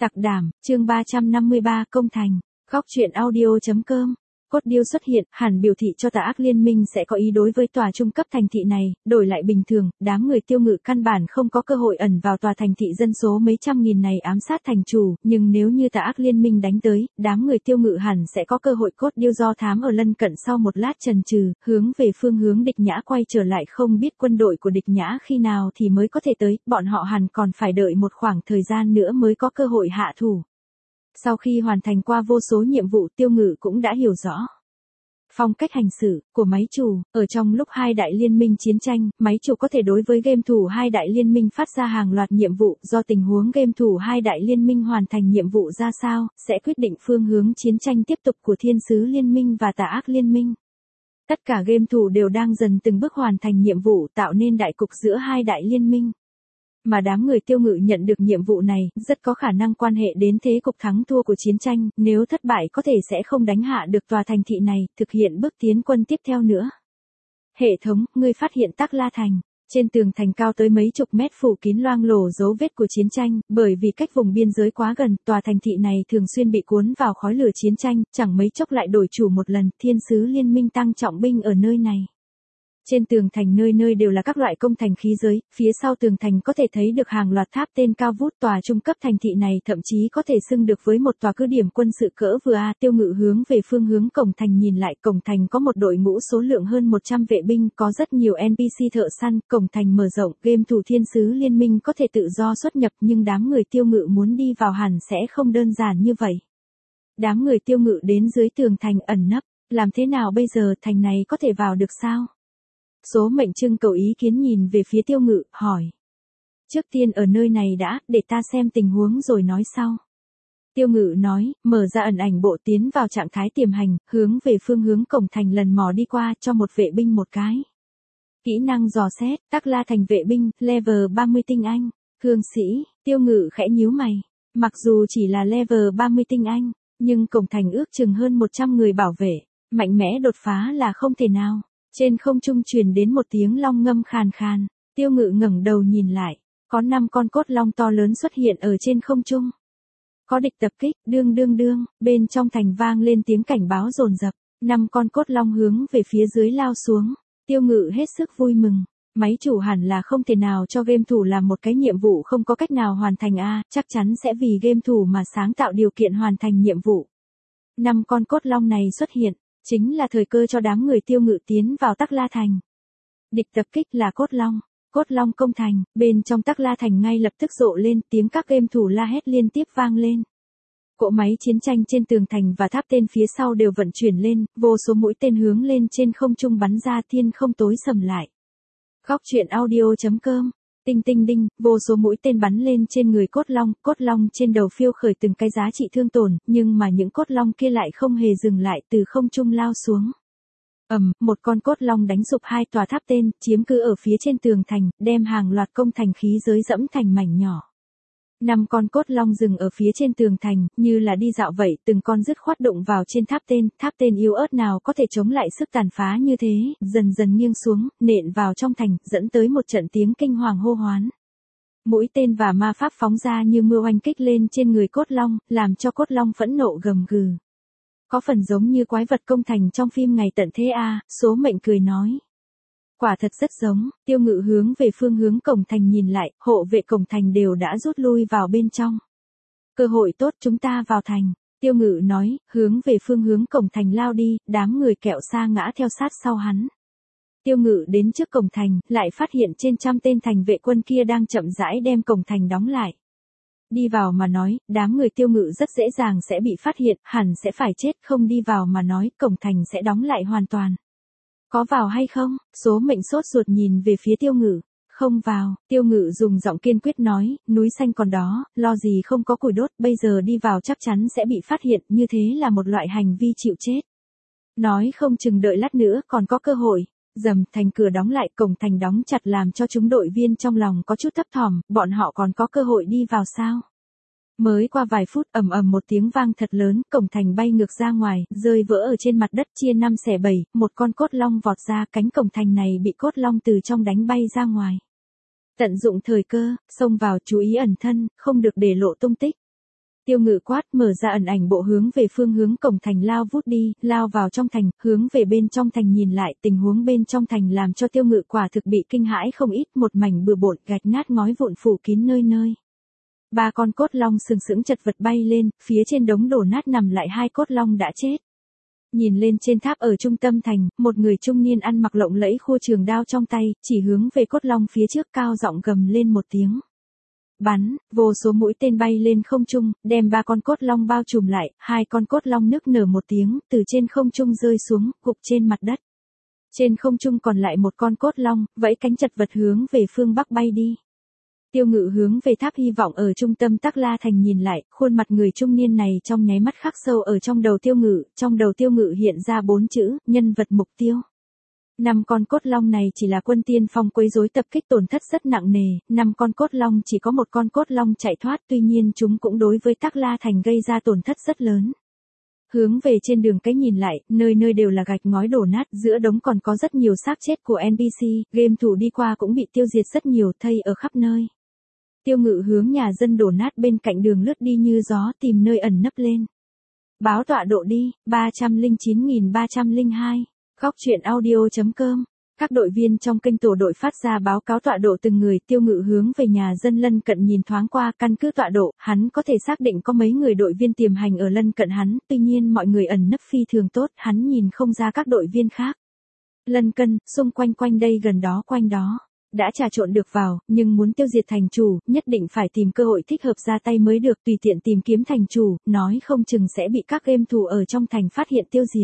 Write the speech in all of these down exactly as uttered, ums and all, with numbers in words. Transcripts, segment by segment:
Tặc đảm, chương ba trăm năm mươi ba công thành, góc truyện audio.com. Cốt điêu xuất hiện, hẳn biểu thị cho Tà Ác Liên minh sẽ có ý đối với tòa trung cấp thành thị này, đổi lại bình thường, đám người Tiêu Ngự căn bản không có cơ hội ẩn vào tòa thành thị dân số mấy trăm nghìn này ám sát thành chủ, nhưng nếu như Tà Ác Liên minh đánh tới, đám người Tiêu Ngự hẳn sẽ có cơ hội cốt điêu do thám ở lân cận sau một lát chần chừ, hướng về phương hướng địch nhã quay trở lại, không biết quân đội của địch nhã khi nào thì mới có thể tới, bọn họ hẳn còn phải đợi một khoảng thời gian nữa mới có cơ hội hạ thủ. Sau khi hoàn thành qua vô số nhiệm vụ, Tiêu Ngự cũng đã hiểu rõ phong cách hành xử của máy chủ. Ở trong lúc hai đại liên minh chiến tranh, máy chủ có thể đối với game thủ hai đại liên minh phát ra hàng loạt nhiệm vụ, do tình huống game thủ hai đại liên minh hoàn thành nhiệm vụ ra sao, sẽ quyết định phương hướng chiến tranh tiếp tục của Thiên Sứ Liên minh và Tà Ác Liên minh. Tất cả game thủ đều đang dần từng bước hoàn thành nhiệm vụ, tạo nên đại cục giữa hai đại liên minh. Mà đám người Tiêu Ngự nhận được nhiệm vụ này, rất có khả năng quan hệ đến thế cục thắng thua của chiến tranh, nếu thất bại có thể sẽ không đánh hạ được tòa thành thị này, thực hiện bước tiến quân tiếp theo nữa. Hệ thống, ngươi phát hiện Tắc La Thành. Trên tường thành cao tới mấy chục mét phủ kín loang lổ dấu vết của chiến tranh, bởi vì cách vùng biên giới quá gần, tòa thành thị này thường xuyên bị cuốn vào khói lửa chiến tranh, chẳng mấy chốc lại đổi chủ một lần, Thiên Sứ Liên minh tăng trọng binh ở nơi này. Trên tường thành nơi nơi đều là các loại công thành khí giới, phía sau tường thành có thể thấy được hàng loạt tháp tên cao vút, tòa trung cấp thành thị này thậm chí có thể xưng được với một tòa cứ điểm quân sự cỡ vừa A. Tiêu Ngự hướng về phương hướng cổng thành nhìn lại, cổng thành có một đội ngũ số lượng hơn một trăm vệ binh, có rất nhiều en pê xê thợ săn, cổng thành mở rộng, game thủ Thiên Sứ Liên minh có thể tự do xuất nhập, nhưng đám người Tiêu Ngự muốn đi vào hẳn sẽ không đơn giản như vậy. Đám người Tiêu Ngự đến dưới tường thành ẩn nấp, làm thế nào bây giờ, thành này có thể vào được sao? Số mệnh trưng cầu ý kiến nhìn về phía Tiêu Ngự, hỏi. Trước tiên ở nơi này đã, để ta xem tình huống rồi nói sau. Tiêu Ngự nói, mở ra ẩn ảnh bộ tiến vào trạng thái tiềm hành, hướng về phương hướng cổng thành lần mò đi qua, cho một vệ binh một cái. Kỹ năng dò xét, Tắc La Thành vệ binh, level ba mươi tinh anh, cương sĩ. Tiêu Ngự khẽ nhíu mày. Mặc dù chỉ là level ba mươi tinh anh, nhưng cổng thành ước chừng hơn một trăm người bảo vệ, mạnh mẽ đột phá là không thể nào. Trên không trung truyền đến một tiếng long ngâm khàn khàn, Tiêu Ngự ngẩng đầu nhìn lại, có năm con cốt long to lớn xuất hiện ở trên không trung. Có địch tập kích, đương đương đương, bên trong thành vang lên tiếng cảnh báo dồn dập, năm con cốt long hướng về phía dưới lao xuống. Tiêu Ngự hết sức vui mừng, máy chủ hẳn là không thể nào cho game thủ làm một cái nhiệm vụ không có cách nào hoàn thành a, chắc chắn sẽ vì game thủ mà sáng tạo điều kiện hoàn thành nhiệm vụ. Năm con cốt long này xuất hiện, chính là thời cơ cho đám người Tiêu Ngự tiến vào Tắc La Thành. Địch tập kích là cốt long, cốt long công thành, bên trong Tắc La Thành ngay lập tức rộ lên, tiếng các game thủ la hét liên tiếp vang lên. Cỗ máy chiến tranh trên tường thành và tháp tên phía sau đều vận chuyển lên, vô số mũi tên hướng lên trên không trung bắn ra, thiên không tối sầm lại. Góc truyện audio.com. Tinh tinh đinh, vô số mũi tên bắn lên trên người cốt long, cốt long trên đầu phiêu khởi từng cái giá trị thương tổn, nhưng mà những cốt long kia lại không hề dừng lại, từ không trung lao xuống. Ầm, một con cốt long đánh sụp hai tòa tháp tên, chiếm cứ ở phía trên tường thành, đem hàng loạt công thành khí giới dẫm thành mảnh nhỏ. Năm con cốt long dừng ở phía trên tường thành, như là đi dạo vậy, từng con dứt khoát đụng vào trên tháp tên, tháp tên yếu ớt nào có thể chống lại sức tàn phá như thế, dần dần nghiêng xuống, nện vào trong thành, dẫn tới một trận tiếng kinh hoàng hô hoán. Mũi tên và ma pháp phóng ra như mưa oanh kích lên trên người cốt long, làm cho cốt long phẫn nộ gầm gừ. Có phần giống như quái vật công thành trong phim Ngày Tận Thế A, số mệnh cười nói. Quả thật rất giống. Tiêu Ngự hướng về phương hướng cổng thành nhìn lại, hộ vệ cổng thành đều đã rút lui vào bên trong. Cơ hội tốt, chúng ta vào thành. Tiêu Ngự nói, hướng về phương hướng cổng thành lao đi, đám người kẹo xa ngã theo sát sau hắn. Tiêu Ngự đến trước cổng thành, lại phát hiện trên trăm tên thành vệ quân kia đang chậm rãi đem cổng thành đóng lại. Đi vào mà nói, đám người Tiêu Ngự rất dễ dàng sẽ bị phát hiện, hẳn sẽ phải chết, không đi vào mà nói, cổng thành sẽ đóng lại hoàn toàn. Có vào hay không? Số mệnh sốt ruột nhìn về phía Tiêu Ngự. Không vào, Tiêu Ngự dùng giọng kiên quyết nói, núi xanh còn đó, lo gì không có củi đốt, bây giờ đi vào chắc chắn sẽ bị phát hiện, như thế là một loại hành vi chịu chết. Nói không chừng đợi lát nữa còn có cơ hội. Dầm, thành cửa đóng lại, cổng thành đóng chặt làm cho chúng đội viên trong lòng có chút thấp thỏm, bọn họ còn có cơ hội đi vào sao? Mới qua vài phút, ầm ầm một tiếng vang thật lớn, cổng thành bay ngược ra ngoài, rơi vỡ ở trên mặt đất, chia năm xẻ bảy, một con cốt long vọt ra, cánh cổng thành này bị cốt long từ trong đánh bay ra ngoài. Tận dụng thời cơ, xông vào, chú ý ẩn thân, không được để lộ tung tích. Tiêu Ngự quát, mở ra ẩn ảnh bộ hướng về phương hướng cổng thành lao vút đi, lao vào trong thành, hướng về bên trong thành nhìn lại, tình huống bên trong thành làm cho Tiêu Ngự quả thực bị kinh hãi không ít, một mảnh bừa bộn, gạch nát ngói vụn phủ kín nơi nơi. Ba con cốt long sừng sững chật vật bay lên, phía trên đống đổ nát nằm lại hai cốt long đã chết. Nhìn lên trên tháp ở trung tâm thành, một người trung niên ăn mặc lộng lẫy khua trường đao trong tay, chỉ hướng về cốt long phía trước cao giọng gầm lên một tiếng. Bắn, vô số mũi tên bay lên không trung, đem ba con cốt long bao trùm lại, hai con cốt long nức nở một tiếng, từ trên không trung rơi xuống, gục trên mặt đất. Trên không trung còn lại một con cốt long, vẫy cánh chật vật hướng về phương bắc bay đi. Tiêu Ngự hướng về tháp hy vọng ở trung tâm Tắc La Thành nhìn lại, khuôn mặt người trung niên này trong nháy mắt khắc sâu ở trong đầu Tiêu Ngự, trong đầu Tiêu Ngự hiện ra bốn chữ, nhân vật mục tiêu. Năm con cốt long này chỉ là quân tiên phong quấy rối tập kích tổn thất rất nặng nề, năm con cốt long chỉ có một con cốt long chạy thoát, tuy nhiên chúng cũng đối với Tắc La Thành gây ra tổn thất rất lớn. Hướng về trên đường cái nhìn lại, nơi nơi đều là gạch ngói đổ nát, giữa đống còn có rất nhiều xác chết của en pê xê, game thủ đi qua cũng bị tiêu diệt rất nhiều, thây ở khắp nơi. Tiêu Ngự hướng nhà dân đổ nát bên cạnh đường lướt đi như gió, tìm nơi ẩn nấp lên. Báo tọa độ đi, ba trăm lẻ chín nghìn ba trăm lẻ hai. Góc truyện audio chấm com. Các đội viên trong kênh tổ đội phát ra báo cáo tọa độ từng người. Tiêu Ngự hướng về nhà dân lân cận nhìn thoáng qua, căn cứ tọa độ, hắn có thể xác định có mấy người đội viên tiềm hành ở lân cận hắn, tuy nhiên mọi người ẩn nấp phi thường tốt, hắn nhìn không ra các đội viên khác. Lân cận, xung quanh quanh đây gần đó quanh đó. Đã trà trộn được vào, nhưng muốn tiêu diệt thành chủ, nhất định phải tìm cơ hội thích hợp ra tay mới được, tùy tiện tìm kiếm thành chủ, nói không chừng sẽ bị các game thủ ở trong thành phát hiện tiêu diệt.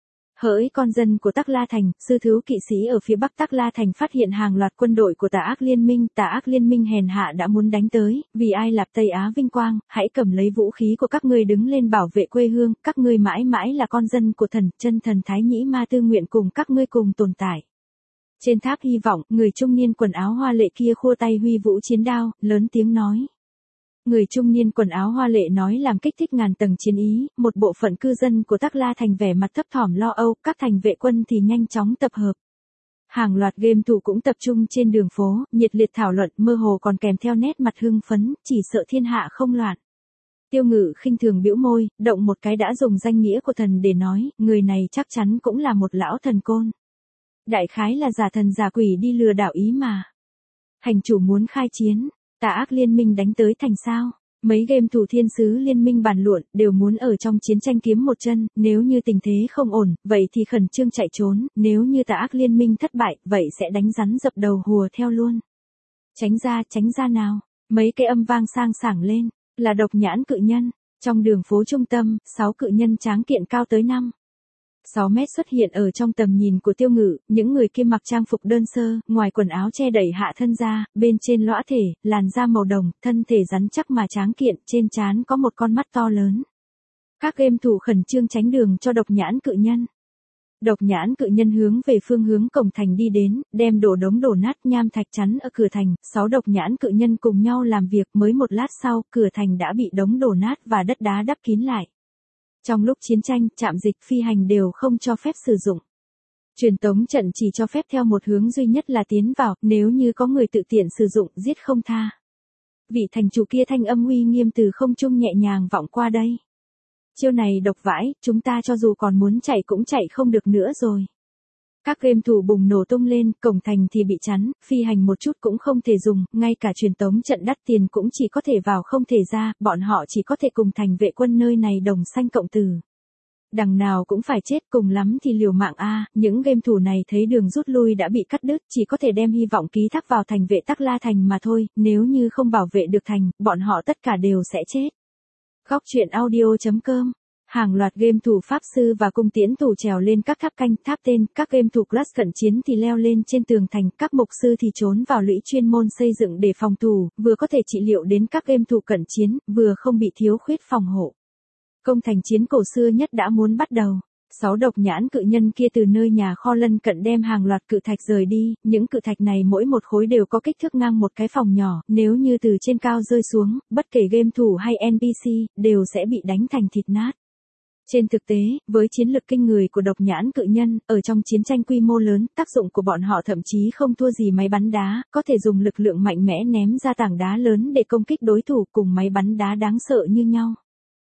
Hỡi con dân của Tắc La Thành, sư thiếu kỵ sĩ ở phía bắc Tắc La Thành phát hiện hàng loạt quân đội của Tà Ác Liên Minh, Tà Ác Liên Minh hèn hạ đã muốn đánh tới, vì Ai Lạp Tây Á vinh quang, hãy cầm lấy vũ khí của các ngươi đứng lên bảo vệ quê hương, các ngươi mãi mãi là con dân của thần, chân thần Thái Nhĩ Ma Tư nguyện cùng các ngươi cùng tồn tại. Trên tháp hy vọng, người trung niên quần áo hoa lệ kia khua tay huy vũ chiến đao, lớn tiếng nói. Người trung niên quần áo hoa lệ nói làm kích thích ngàn tầng chiến ý, một bộ phận cư dân của Tắc La Thành vẻ mặt thấp thỏm lo âu, các thành vệ quân thì nhanh chóng tập hợp. Hàng loạt game thủ cũng tập trung trên đường phố, nhiệt liệt thảo luận, mơ hồ còn kèm theo nét mặt hưng phấn, chỉ sợ thiên hạ không loạn. Tiêu Ngự khinh thường bĩu môi, động một cái đã dùng danh nghĩa của thần để nói, người này chắc chắn cũng là một lão thần côn. Đại khái là giả thần giả quỷ đi lừa đảo ý mà. Thành chủ muốn khai chiến, Tà Ác Liên Minh đánh tới thành sao? Mấy game thủ thiên sứ liên minh bàn luận, đều muốn ở trong chiến tranh kiếm một chân, nếu như tình thế không ổn, vậy thì khẩn trương chạy trốn, nếu như Tà Ác Liên Minh thất bại, vậy sẽ đánh rắn dập đầu hùa theo luôn. Tránh ra, tránh ra nào. Mấy cái âm vang sang sảng lên, là độc nhãn cự nhân. Trong đường phố trung tâm, sáu cự nhân tráng kiện cao tới năm sáu mét xuất hiện ở trong tầm nhìn của Tiêu Ngự, những người kia mặc trang phục đơn sơ, ngoài quần áo che đẩy hạ thân ra, bên trên lõa thể, làn da màu đồng, thân thể rắn chắc mà tráng kiện, trên trán có một con mắt to lớn. Các game thủ khẩn trương tránh đường cho độc nhãn cự nhân. Độc nhãn cự nhân hướng về phương hướng cổng thành đi đến, đem đổ đống đổ nát nham thạch chắn ở cửa thành, sáu độc nhãn cự nhân cùng nhau làm việc, mới một lát sau, cửa thành đã bị đống đổ nát và đất đá đắp kín lại. Trong lúc chiến tranh, trạm dịch phi hành đều không cho phép sử dụng. Truyền tống trận chỉ cho phép theo một hướng duy nhất là tiến vào, nếu như có người tự tiện sử dụng, giết không tha. Vị thành chủ kia thanh âm uy nghiêm từ không trung nhẹ nhàng vọng qua đây. Chiêu này độc vãi, chúng ta cho dù còn muốn chạy cũng chạy không được nữa rồi. Các game thủ bùng nổ tung lên, cổng thành thì bị chắn, phi hành một chút cũng không thể dùng, ngay cả truyền tống trận đắt tiền cũng chỉ có thể vào không thể ra, bọn họ chỉ có thể cùng thành vệ quân nơi này đồng sanh cộng tử. Đằng nào cũng phải chết, cùng lắm thì liều mạng a. Những game thủ này thấy đường rút lui đã bị cắt đứt, chỉ có thể đem hy vọng ký thác vào thành vệ Tắc La Thành mà thôi, nếu như không bảo vệ được thành, bọn họ tất cả đều sẽ chết. Góc truyện audio chấm com. Hàng loạt game thủ pháp sư và cung tiễn thủ trèo lên các tháp canh, tháp tên, các game thủ class cận chiến thì leo lên trên tường thành, các mục sư thì trốn vào lũy chuyên môn xây dựng để phòng thủ, vừa có thể trị liệu đến các game thủ cận chiến, vừa không bị thiếu khuyết phòng hộ. Công thành chiến cổ xưa nhất đã muốn bắt đầu. Sáu độc nhãn cự nhân kia từ nơi nhà kho lân cận đem hàng loạt cự thạch rời đi, những cự thạch này mỗi một khối đều có kích thước ngang một cái phòng nhỏ, nếu như từ trên cao rơi xuống, bất kể game thủ hay en pê xê, đều sẽ bị đánh thành thịt nát. Trên thực tế, với chiến lực kinh người của độc nhãn cự nhân, ở trong chiến tranh quy mô lớn, tác dụng của bọn họ thậm chí không thua gì máy bắn đá, có thể dùng lực lượng mạnh mẽ ném ra tảng đá lớn để công kích đối thủ cùng máy bắn đá đáng sợ như nhau.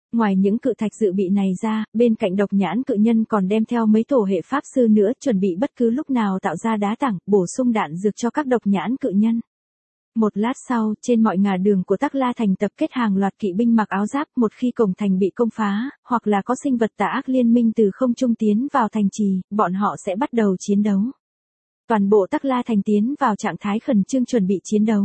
Ngoài những cự thạch dự bị này ra, bên cạnh độc nhãn cự nhân còn đem theo mấy tổ hệ pháp sư nữa, chuẩn bị bất cứ lúc nào tạo ra đá tảng, bổ sung đạn dược cho các độc nhãn cự nhân. Một lát sau, trên mọi ngả đường của Tắc La Thành tập kết hàng loạt kỵ binh mặc áo giáp, một khi cổng thành bị công phá, hoặc là có sinh vật tà ác liên minh từ không trung tiến vào thành trì, bọn họ sẽ bắt đầu chiến đấu. Toàn bộ Tắc La Thành tiến vào trạng thái khẩn trương chuẩn bị chiến đấu.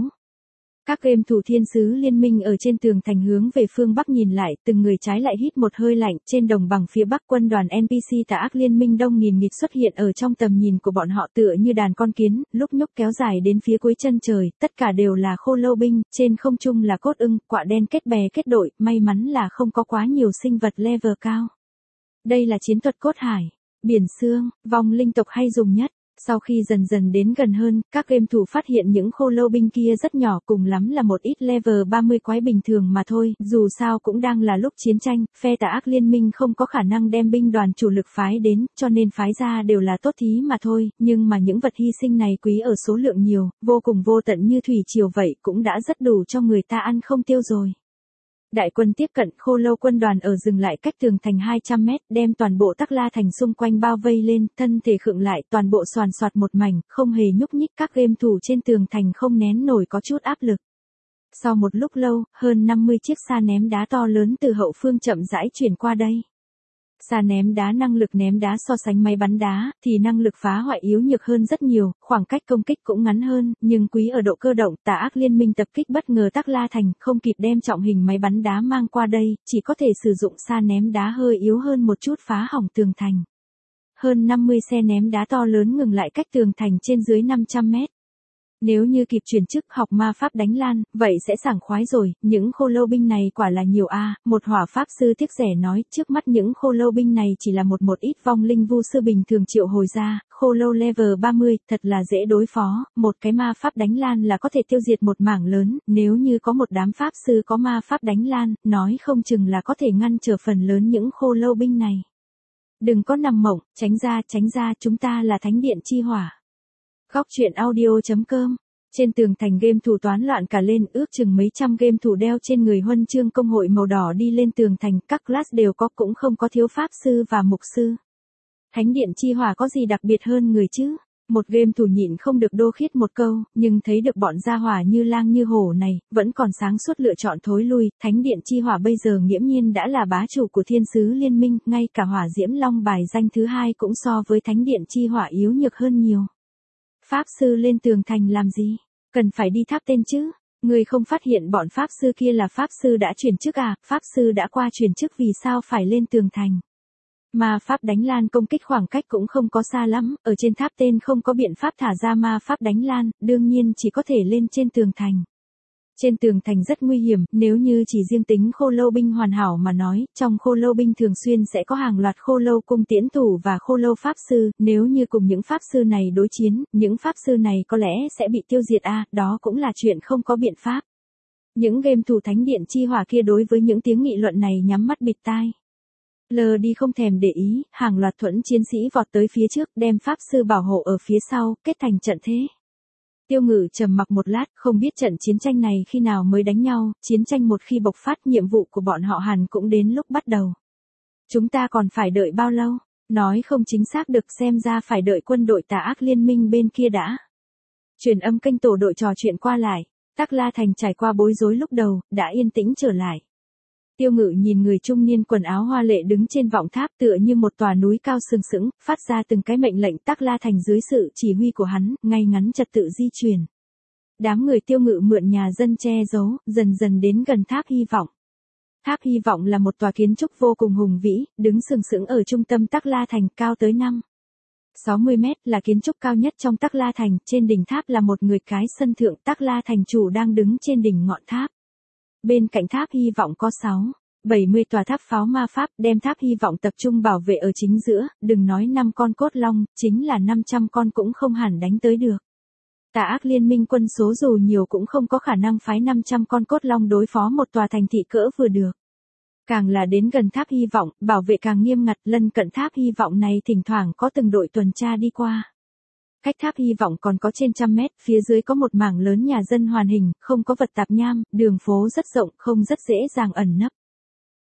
Các game thủ thiên sứ liên minh ở trên tường thành hướng về phương Bắc nhìn lại, từng người trái lại hít một hơi lạnh, trên đồng bằng phía Bắc quân đoàn en pê xê tà ác liên minh đông nghìn nghịt xuất hiện ở trong tầm nhìn của bọn họ tựa như đàn con kiến, lúc nhúc kéo dài đến phía cuối chân trời, tất cả đều là khô lâu binh, trên không trung là cốt ưng, quạ đen kết bè kết đội, may mắn là không có quá nhiều sinh vật level cao. Đây là chiến thuật cốt hải, biển xương, vong linh tộc hay dùng nhất. Sau khi dần dần đến gần hơn, các game thủ phát hiện những khô lâu binh kia rất nhỏ, cùng lắm là một ít level ba mươi quái bình thường mà thôi, dù sao cũng đang là lúc chiến tranh, phe tà ác liên minh không có khả năng đem binh đoàn chủ lực phái đến, cho nên phái ra đều là tốt thí mà thôi, nhưng mà những vật hy sinh này quý ở số lượng nhiều, vô cùng vô tận như thủy triều vậy, cũng đã rất đủ cho người ta ăn không tiêu rồi. Đại quân tiếp cận, khô lâu quân đoàn ở dừng lại cách tường thành hai trăm mét, đem toàn bộ Tắc La Thành xung quanh bao vây lên, thân thể khựng lại, toàn bộ xoàn xoạt một mảnh, không hề nhúc nhích, các game thủ trên tường thành không nén nổi có chút áp lực. Sau một lúc lâu, hơn năm mươi chiếc xa ném đá to lớn từ hậu phương chậm rãi chuyển qua đây. Xa ném đá năng lực ném đá so sánh máy bắn đá, thì năng lực phá hoại yếu nhược hơn rất nhiều, khoảng cách công kích cũng ngắn hơn, nhưng quý ở độ cơ động, tà ác liên minh tập kích bất ngờ Tắc La Thành, không kịp đem trọng hình máy bắn đá mang qua đây, chỉ có thể sử dụng xa ném đá hơi yếu hơn một chút phá hỏng tường thành. Hơn năm mươi xe ném đá to lớn ngừng lại cách tường thành trên dưới năm trăm mét. Nếu như kịp chuyển chức học ma pháp đánh lan, vậy sẽ sảng khoái rồi, những khô lâu binh này quả là nhiều a. À. Một hỏa pháp sư tiếc rẻ nói, trước mắt những khô lâu binh này chỉ là một một ít vong linh vu sư bình thường triệu hồi ra, khô lâu level ba mươi, thật là dễ đối phó, một cái ma pháp đánh lan là có thể tiêu diệt một mảng lớn, nếu như có một đám pháp sư có ma pháp đánh lan, nói không chừng là có thể ngăn trở phần lớn những khô lâu binh này. Đừng có nằm mộng, tránh ra, tránh ra, chúng ta là thánh điện chi hỏa. Góc truyện audio chấm com. Trên tường thành game thủ toán loạn cả lên, ước chừng mấy trăm game thủ đeo trên người huân chương công hội màu đỏ đi lên tường thành, các class đều có, cũng không có thiếu pháp sư và mục sư. Thánh điện chi hỏa có gì đặc biệt hơn người chứ? Một game thủ nhịn không được đô khiết một câu, nhưng thấy được bọn gia hỏa như lang như hổ này, vẫn còn sáng suốt lựa chọn thối lui, thánh điện chi hỏa bây giờ nghiễm nhiên đã là bá chủ của thiên sứ liên minh, ngay cả hỏa diễm long bài danh thứ hai cũng so với thánh điện chi hỏa yếu nhược hơn nhiều. Pháp sư lên tường thành làm gì? Cần phải đi tháp tên chứ? Người không phát hiện bọn pháp sư kia là pháp sư đã chuyển chức à? Pháp sư đã qua chuyển chức vì sao phải lên tường thành? Ma pháp đánh lan công kích khoảng cách cũng không có xa lắm, ở trên tháp tên không có biện pháp thả ra ma pháp đánh lan, đương nhiên chỉ có thể lên trên tường thành. Trên tường thành rất nguy hiểm, nếu như chỉ riêng tính khô lâu binh hoàn hảo mà nói, trong khô lâu binh thường xuyên sẽ có hàng loạt khô lâu cung tiễn thủ và khô lâu pháp sư, nếu như cùng những pháp sư này đối chiến, những pháp sư này có lẽ sẽ bị tiêu diệt a, à, đó cũng là chuyện không có biện pháp. Những game thủ thánh điện chi hỏa kia đối với những tiếng nghị luận này nhắm mắt bịt tai. Lờ đi không thèm để ý, hàng loạt thuẫn chiến sĩ vọt tới phía trước, đem pháp sư bảo hộ ở phía sau, kết thành trận thế. Tiêu Ngự trầm mặc một lát, không biết trận chiến tranh này khi nào mới đánh nhau, chiến tranh một khi bộc phát, nhiệm vụ của bọn họ hẳn cũng đến lúc bắt đầu. Chúng ta còn phải đợi bao lâu? Nói không chính xác được, xem ra phải đợi quân đội tà ác liên minh bên kia đã. Truyền âm kênh tổ đội trò chuyện qua lại, Tắc La Thành trải qua bối rối lúc đầu, đã yên tĩnh trở lại. Tiêu Ngự nhìn người trung niên quần áo hoa lệ đứng trên vọng tháp tựa như một tòa núi cao sừng sững, phát ra từng cái mệnh lệnh. Tắc La Thành dưới sự chỉ huy của hắn, ngay ngắn trật tự di chuyển. Đám người Tiêu Ngự mượn nhà dân che giấu, dần dần đến gần tháp hy vọng. Tháp hy vọng là một tòa kiến trúc vô cùng hùng vĩ, đứng sừng sững ở trung tâm Tắc La Thành, cao tới năm sáu mươi mét, là kiến trúc cao nhất trong Tắc La Thành. Trên đỉnh tháp là một người cái sân thượng, Tắc La Thành chủ đang đứng trên đỉnh ngọn tháp. Bên cạnh tháp hy vọng có sáu, bảy mươi tòa tháp pháo ma pháp, đem tháp hy vọng tập trung bảo vệ ở chính giữa, đừng nói năm con cốt long, chính là năm trăm con cũng không hẳn đánh tới được. Tà ác liên minh quân số dù nhiều cũng không có khả năng phái năm trăm con cốt long đối phó một tòa thành thị cỡ vừa được. Càng là đến gần tháp hy vọng, bảo vệ càng nghiêm ngặt, lân cận tháp hy vọng này thỉnh thoảng có từng đội tuần tra đi qua. Cách tháp hy vọng còn có trên trăm mét, phía dưới có một mảng lớn nhà dân hoàn hình, không có vật tạp nham, đường phố rất rộng, không rất dễ dàng ẩn nấp.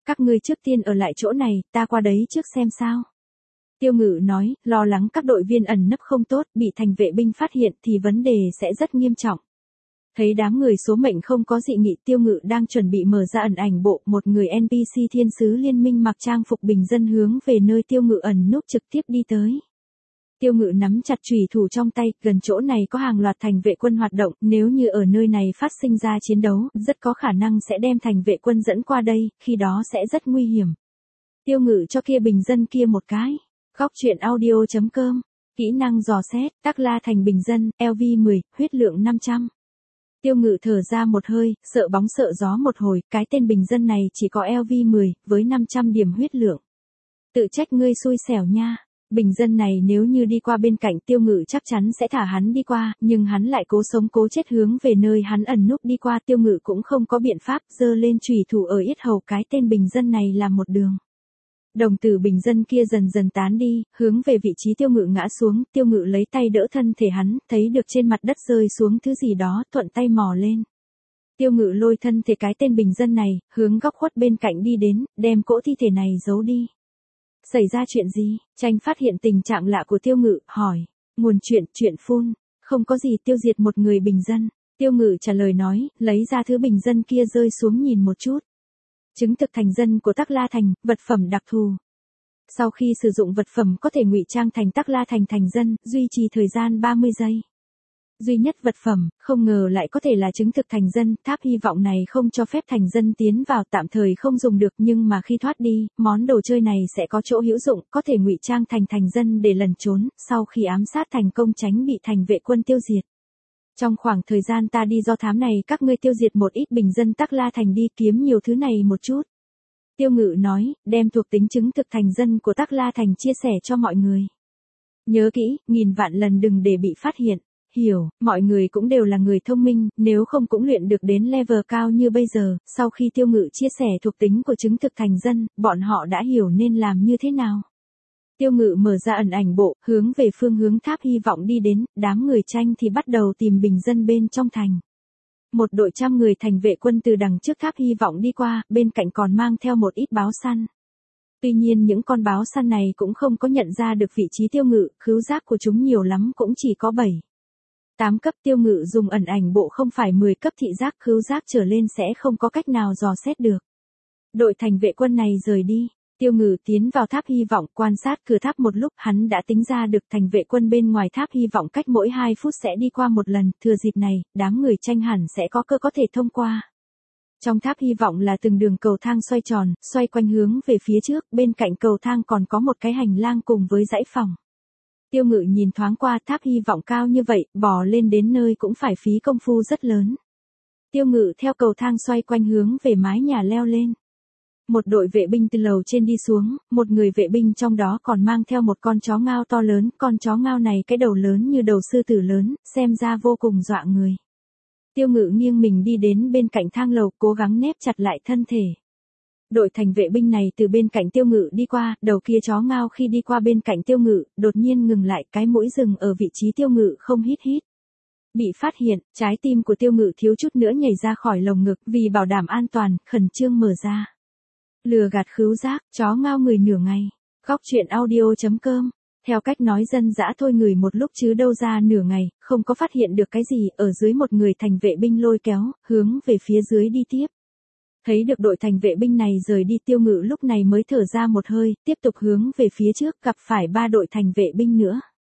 Các ngươi trước tiên ở lại chỗ này, ta qua đấy trước xem sao. Tiêu Ngự nói, lo lắng các đội viên ẩn nấp không tốt, bị thành vệ binh phát hiện thì vấn đề sẽ rất nghiêm trọng. Thấy đám người số mệnh không có dị nghị, Tiêu Ngự đang chuẩn bị mở ra ẩn ảnh bộ, một người en pê xê thiên sứ liên minh mặc trang phục bình dân hướng về nơi Tiêu Ngự ẩn núp trực tiếp đi tới. Tiêu Ngự nắm chặt chùy thủ trong tay, gần chỗ này có hàng loạt thành vệ quân hoạt động, nếu như ở nơi này phát sinh ra chiến đấu, rất có khả năng sẽ đem thành vệ quân dẫn qua đây, khi đó sẽ rất nguy hiểm. Tiêu Ngự cho kia bình dân kia một cái. Góc truyện audio chấm com. Kỹ năng dò xét, Tắc La Thành bình dân, lv mười, huyết lượng năm trăm. Tiêu Ngự thở ra một hơi, sợ bóng sợ gió một hồi, cái tên bình dân này chỉ có lv mười, với năm trăm điểm huyết lượng. Tự trách ngươi xui xẻo nha. Bình dân này nếu như đi qua bên cạnh Tiêu Ngự chắc chắn sẽ thả hắn đi qua, nhưng hắn lại cố sống cố chết hướng về nơi hắn ẩn núp đi qua. Tiêu Ngự cũng không có biện pháp, giơ lên chùy thủ ở yết hầu cái tên bình dân này làm một đường. Đồng tử bình dân kia dần dần tán đi, hướng về vị trí Tiêu Ngự ngã xuống, Tiêu Ngự lấy tay đỡ thân thể hắn, thấy được trên mặt đất rơi xuống thứ gì đó, thuận tay mò lên. Tiêu Ngự lôi thân thể cái tên bình dân này, hướng góc khuất bên cạnh đi đến, đem cỗ thi thể này giấu đi. Xảy ra chuyện gì? Tranh phát hiện tình trạng lạ của Tiêu Ngự, hỏi. Nguồn chuyện, chuyện phun. Không có gì, tiêu diệt một người bình dân. Tiêu Ngự trả lời nói, lấy ra thứ bình dân kia rơi xuống nhìn một chút. Chứng thực thành dân của Tắc La Thành, vật phẩm đặc thù. Sau khi sử dụng vật phẩm có thể ngụy trang thành Tắc La Thành thành dân, duy trì thời gian ba mươi giây. Duy nhất vật phẩm, không ngờ lại có thể là chứng thực thành dân, tháp hy vọng này không cho phép thành dân tiến vào, tạm thời không dùng được, nhưng mà khi thoát đi, món đồ chơi này sẽ có chỗ hữu dụng, có thể ngụy trang thành thành dân để lẩn trốn, sau khi ám sát thành công tránh bị thành vệ quân tiêu diệt. Trong khoảng thời gian ta đi do thám này, các ngươi tiêu diệt một ít bình dân Tắc La Thành đi, kiếm nhiều thứ này một chút. Tiêu Ngự nói, đem thuộc tính chứng thực thành dân của Tắc La Thành chia sẻ cho mọi người. Nhớ kỹ, nghìn vạn lần đừng để bị phát hiện. Hiểu, mọi người cũng đều là người thông minh, nếu không cũng luyện được đến level cao như bây giờ. Sau khi Tiêu Ngự chia sẻ thuộc tính của chứng thực thành dân, bọn họ đã hiểu nên làm như thế nào. Tiêu Ngự mở ra ẩn ảnh bộ, hướng về phương hướng tháp hy vọng đi đến, đám người tranh thì bắt đầu tìm bình dân bên trong thành. Một đội trăm người thành vệ quân từ đằng trước tháp hy vọng đi qua, bên cạnh còn mang theo một ít báo săn. Tuy nhiên những con báo săn này cũng không có nhận ra được vị trí Tiêu Ngự, khứu giác của chúng nhiều lắm cũng chỉ có bảy. tám cấp. Tiêu Ngự dùng ẩn ảnh bộ không phải mười cấp thị giác, khứu giác trở lên sẽ không có cách nào dò xét được. Đội thành vệ quân này rời đi. Tiêu Ngự tiến vào tháp hy vọng, quan sát cửa tháp một lúc, hắn đã tính ra được thành vệ quân bên ngoài tháp hy vọng cách mỗi hai phút sẽ đi qua một lần, thừa dịp này, đám người tranh hẳn sẽ có cơ có thể thông qua. Trong tháp hy vọng là từng đường cầu thang xoay tròn, xoay quanh hướng về phía trước, bên cạnh cầu thang còn có một cái hành lang cùng với dãy phòng. Tiêu Ngự nhìn thoáng qua tháp hy vọng cao như vậy, bò lên đến nơi cũng phải phí công phu rất lớn. Tiêu Ngự theo cầu thang xoay quanh hướng về mái nhà leo lên. Một đội vệ binh từ lầu trên đi xuống, một người vệ binh trong đó còn mang theo một con chó ngao to lớn, con chó ngao này cái đầu lớn như đầu sư tử lớn, xem ra vô cùng dọa người. Tiêu Ngự nghiêng mình đi đến bên cạnh thang lầu, cố gắng nép chặt lại thân thể. Đội thành vệ binh này từ bên cạnh Tiêu Ngự đi qua, đầu kia chó ngao khi đi qua bên cạnh Tiêu Ngự, đột nhiên ngừng lại, cái mũi dừng ở vị trí Tiêu Ngự không hít hít. Bị phát hiện, trái tim của Tiêu Ngự thiếu chút nữa nhảy ra khỏi lồng ngực, vì bảo đảm an toàn, khẩn trương mở ra. Lừa gạt khứu giác, chó ngao người nửa ngày. Góc truyện audio chấm com. Theo cách nói dân dã thôi, người một lúc chứ đâu ra nửa ngày, không có phát hiện được cái gì, ở dưới một người thành vệ binh lôi kéo, hướng về phía dưới đi tiếp. Thấy được đội thành vệ binh này rời đi, Tiêu Ngự lúc này mới thở ra một hơi, tiếp tục hướng về phía trước, gặp phải ba đội thành vệ binh nữa.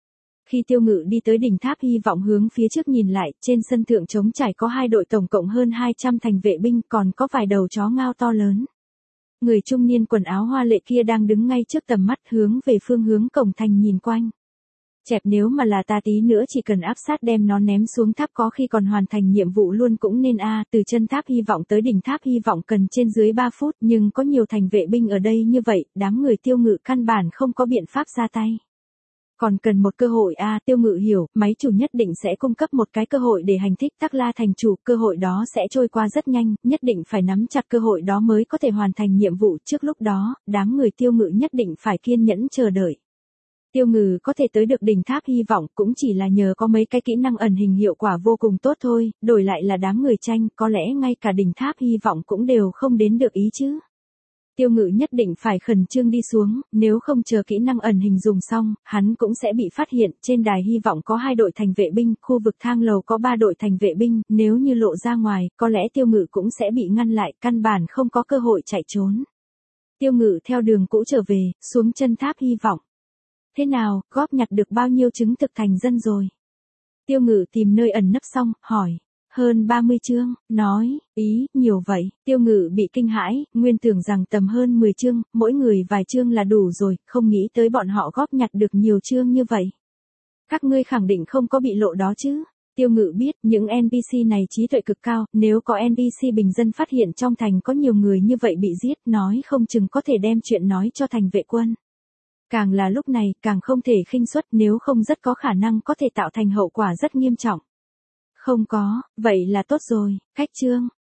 Khi Tiêu Ngự đi tới đỉnh tháp hy vọng hướng phía trước nhìn lại, trên sân thượng trống trải có hai đội tổng cộng hơn hai trăm thành vệ binh, còn có vài đầu chó ngao to lớn. Người trung niên quần áo hoa lệ kia đang đứng ngay trước tầm mắt, hướng về phương hướng cổng thành nhìn quanh. Chẹp, nếu mà là ta tí nữa chỉ cần áp sát đem nó ném xuống tháp, có khi còn hoàn thành nhiệm vụ luôn cũng nên a. Từ chân tháp hy vọng tới đỉnh tháp hy vọng cần trên dưới ba phút, nhưng có nhiều thành vệ binh ở đây như vậy, đám người Tiêu Ngự căn bản không có biện pháp ra tay. Còn cần một cơ hội a. Tiêu Ngự hiểu, máy chủ nhất định sẽ cung cấp một cái cơ hội để hành thích Tắc La thành chủ, cơ hội đó sẽ trôi qua rất nhanh, nhất định phải nắm chặt cơ hội đó mới có thể hoàn thành nhiệm vụ, trước lúc đó, đám người Tiêu Ngự nhất định phải kiên nhẫn chờ đợi. Tiêu Ngự có thể tới được đỉnh tháp hy vọng cũng chỉ là nhờ có mấy cái kỹ năng ẩn hình hiệu quả vô cùng tốt thôi, đổi lại là đám người tranh, có lẽ ngay cả đỉnh tháp hy vọng cũng đều không đến được ý chứ. Tiêu Ngự nhất định phải khẩn trương đi xuống, nếu không chờ kỹ năng ẩn hình dùng xong, hắn cũng sẽ bị phát hiện. Trên đài hy vọng có hai đội thành vệ binh, khu vực thang lầu có ba đội thành vệ binh, nếu như lộ ra ngoài, có lẽ Tiêu Ngự cũng sẽ bị ngăn lại, căn bản không có cơ hội chạy trốn. Tiêu Ngự theo đường cũ trở về, xuống chân tháp hy vọng. Thế nào, góp nhặt được bao nhiêu chứng thực thành dân rồi? Tiêu Ngự tìm nơi ẩn nấp xong, hỏi. Hơn ba mươi chương, nói, ý, nhiều vậy. Tiêu Ngự bị kinh hãi, nguyên tưởng rằng tầm hơn mười chương, mỗi người vài chương là đủ rồi, không nghĩ tới bọn họ góp nhặt được nhiều chương như vậy. Các ngươi khẳng định không có bị lộ đó chứ? Tiêu Ngự biết, những en pê xê này trí tuệ cực cao, nếu có en pê xê bình dân phát hiện trong thành có nhiều người như vậy bị giết, nói không chừng có thể đem chuyện nói cho thành vệ quân. Càng là lúc này, càng không thể khinh suất, nếu không rất có khả năng có thể tạo thành hậu quả rất nghiêm trọng. Không có, vậy là tốt rồi, cách chương.